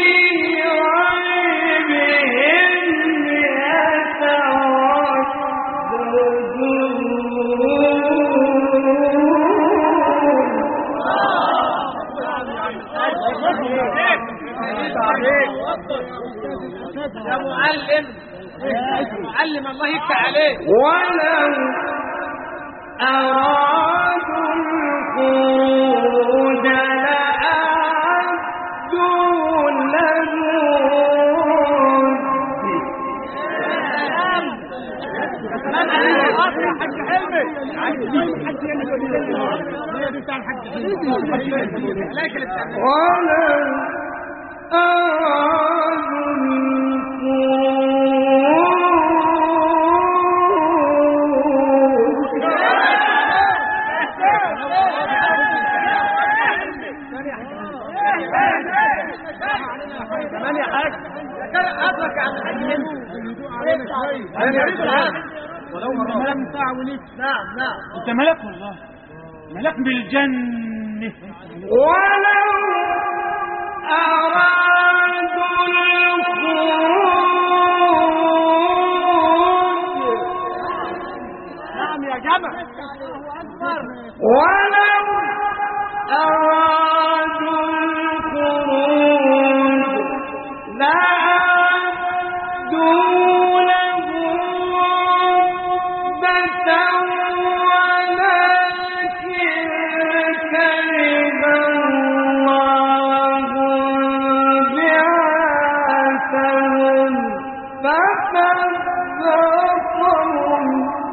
[SPEAKER 1] ريبهم
[SPEAKER 4] يا معلم معلم الله يفتح عليك.
[SPEAKER 1] ولو أرادوا الخروج لأعدوا له ولو
[SPEAKER 4] كمان يا حاج أدرك عن الحاج
[SPEAKER 2] ولو ملك ساعة ونص.
[SPEAKER 4] نعم
[SPEAKER 2] انت ملك والله ملك بالجنة.
[SPEAKER 1] ولو أرادوا الخروج
[SPEAKER 2] نعم يا جمع.
[SPEAKER 1] ولو أرادوا الخروج لأعدوا له عدة ولكن كره الله بعاثهم فثبطهم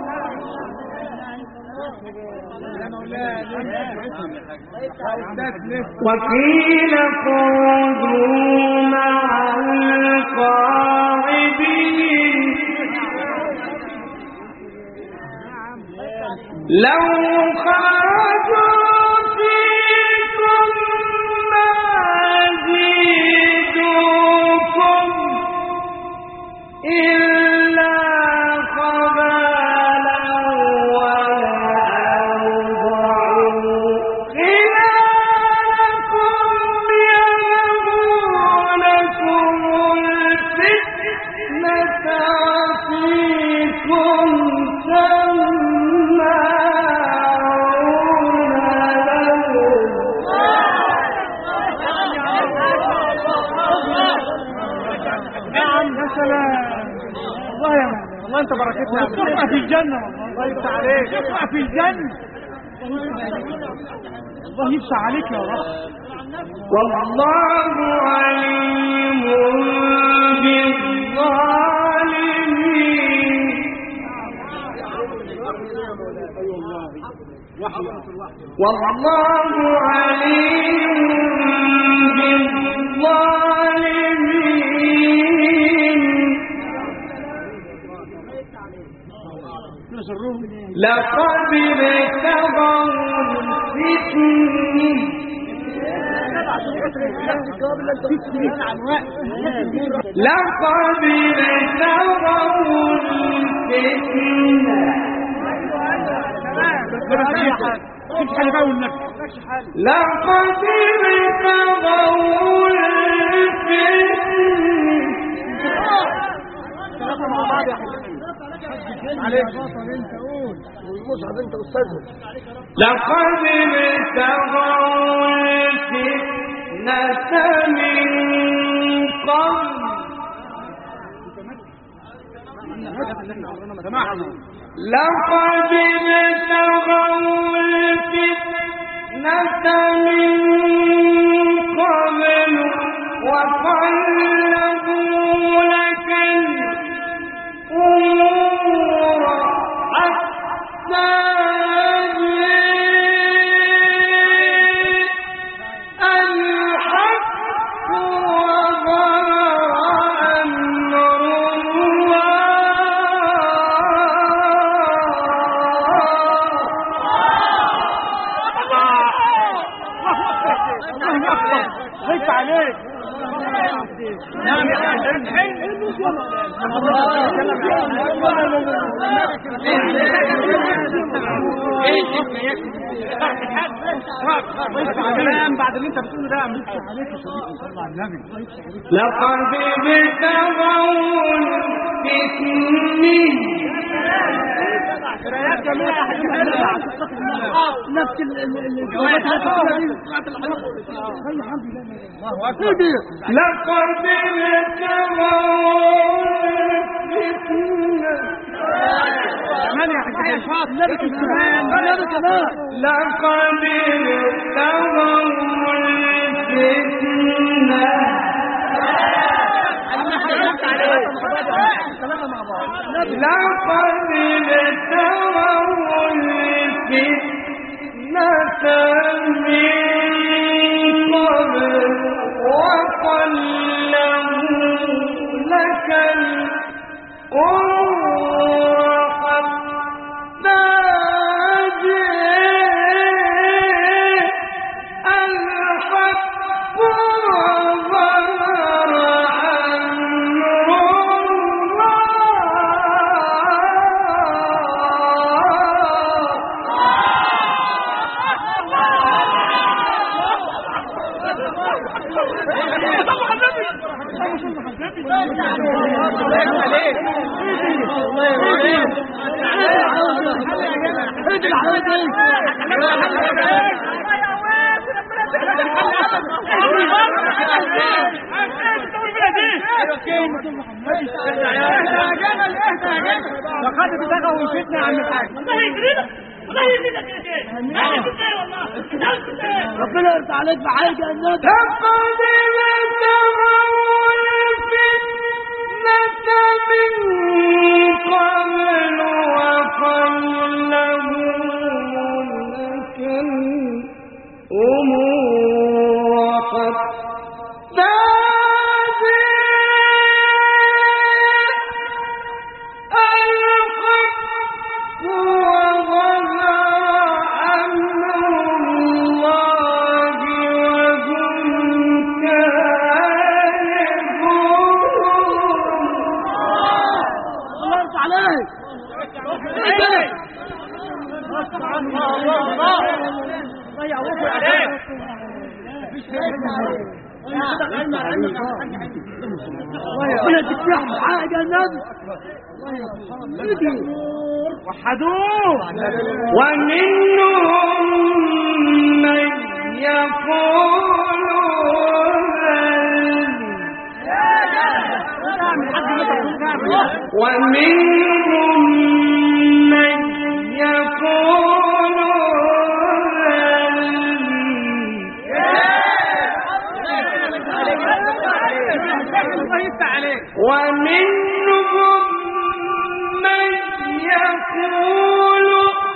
[SPEAKER 1] وقيل اقعدوا مع القاعدين لو خرجوا فيكم ما زيدوكم إلا خبالا ولأوضعوا خلالكم يبغونكم الفتنة وفيكم سماعون لهم.
[SPEAKER 2] نعم يا سلام والله يا مهدي والله انت بركتنا تبقى في الجنة والله. الله يفتح عليك تبقى في الجنة. الله يفتح عليك يا رب.
[SPEAKER 1] والله عليم بالظالمين. والله عليم بالظالمين. لقد ابتغوا الفتنة لقد ابتغوا الفتنة
[SPEAKER 2] مش حاجة بقى والنبي.
[SPEAKER 1] لقد ابتغوا
[SPEAKER 2] ثلاثة مع بعض يا حبيبي. عليك بطل انت قول والمصعب انت استاذهم.
[SPEAKER 1] لقد ابتغوا الفتنة من قبل لقد ابتغوا الفتنة من قبل وقلبوا لك الأمور حتى
[SPEAKER 2] بعد اللي انت بتقوله ده عليك يا صديقي صلى على النبي.
[SPEAKER 1] لقد ابتغوا الفتنة
[SPEAKER 3] قرايات جميلة يا حبيبي. نفس الجوابات
[SPEAKER 1] لقد بتغوا الفتنة يا عم الحاج.
[SPEAKER 3] الله يكرمك الله يكرمك يا شيخ.
[SPEAKER 2] ربنا يرضى عليك بحاجة يا النبي.
[SPEAKER 1] لقد
[SPEAKER 2] وحدوه
[SPEAKER 1] ومنهم من يقول ومنهم من يقول ومنهم من يقول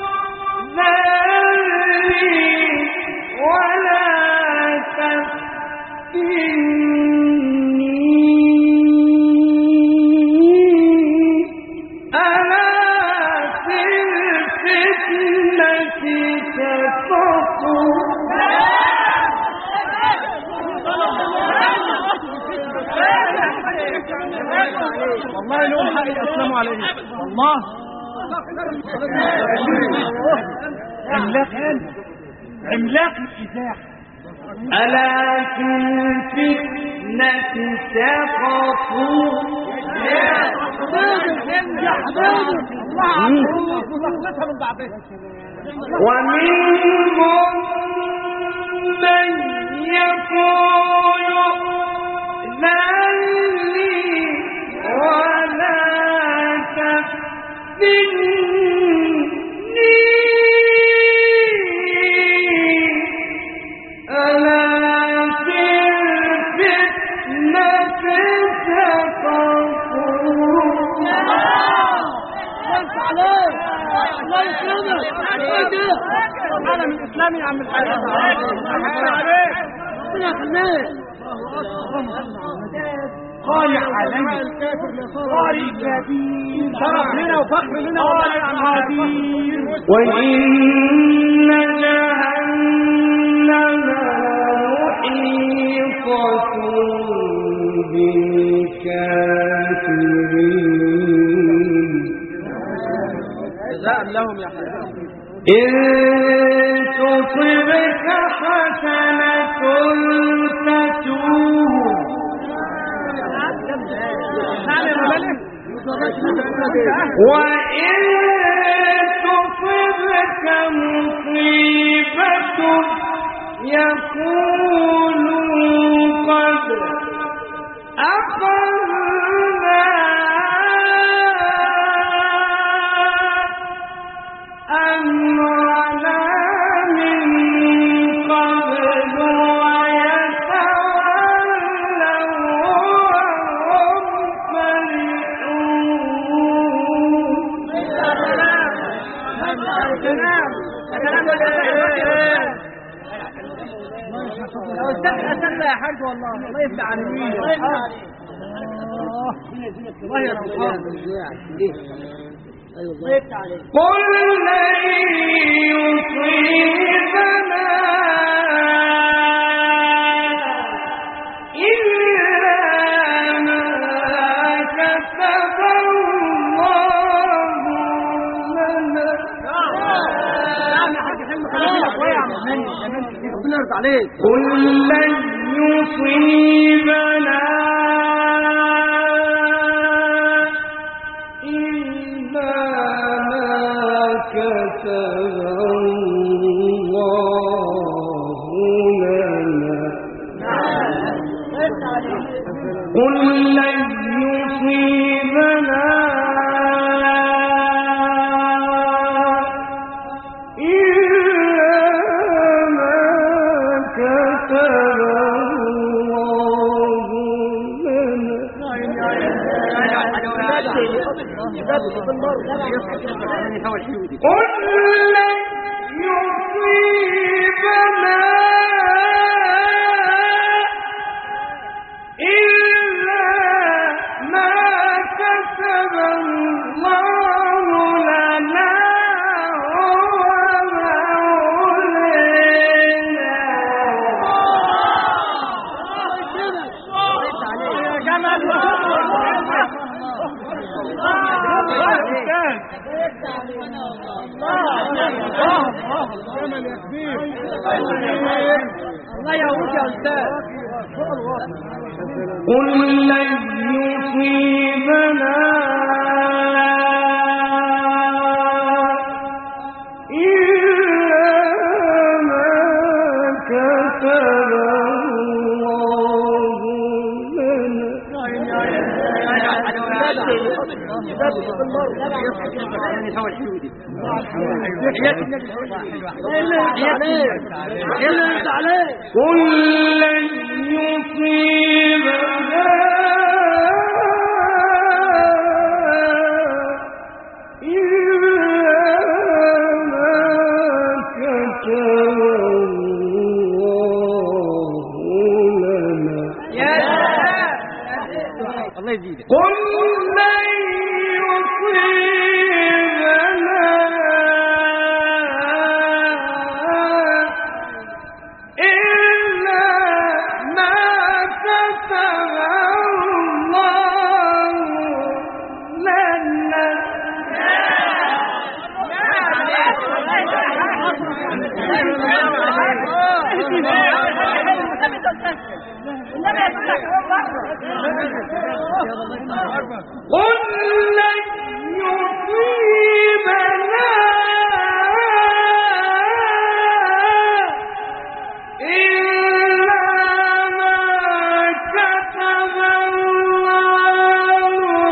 [SPEAKER 1] ذرني ولا تفتني ألا في الفتنة تسقط.
[SPEAKER 2] والله لهم حق يسلموا عليه والله. عملاق الإزاح.
[SPEAKER 1] ألا في الفتنة سقطوا. ومنهم من يقول ذرني ولا تفتني ألا في
[SPEAKER 2] هذا من الاسلام يا عم الحاج. عليك ربنا يخليك. قارئ علي قارئ كبير شرف لنا وفخر لنا والله يا عم عبير.
[SPEAKER 1] وإن جهنم محيطة بالكافرين
[SPEAKER 2] جزاء لهم يا حبيبي.
[SPEAKER 1] إن تصبك حسنة تسوء وإن تصبك مصيبة يقولوا قد أخذنا أمرنا من قبل ويتولوا وهم
[SPEAKER 2] فرحون. يا حاج والله الله يفتح عليك. الله يا رب.
[SPEAKER 1] قل لن يصيبنا إلا ما كتب الله لنا. قل لن يصيبنا إلا ما كتب الله لنا. قل لن يصيبنا قل لن يصيبنا إلا ما كتب الله لنا
[SPEAKER 2] الله يعوض يا أستاذ.
[SPEAKER 1] قل لن يصيبنا إلا ما كتب الله لنا. قل لن يصيبنا إلا ما كتب الله لنا.
[SPEAKER 2] الله يزيدك.
[SPEAKER 1] قل لن يصيبنا إلا ما كتب الله لنا. قل لن يصيبنا إلا ما كتب الله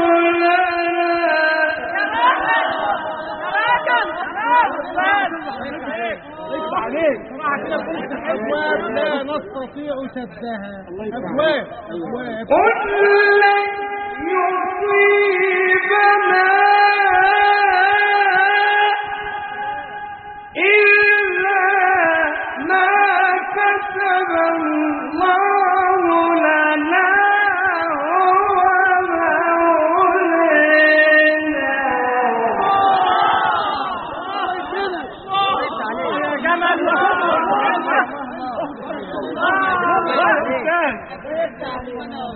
[SPEAKER 2] لنا. لا نستطيع سدها. أبواب
[SPEAKER 1] قل لن يصيبنا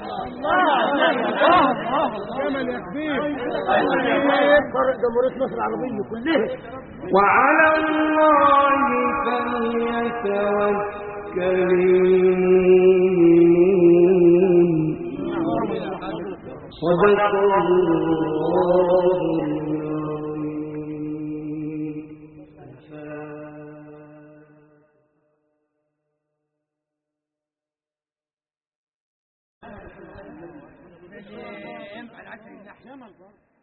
[SPEAKER 2] جمل يا كبير.
[SPEAKER 5] فرق جمهورية مصر العربية كلها.
[SPEAKER 1] وعلى الله فليتوكل المؤمنون. صدق الله العظيم.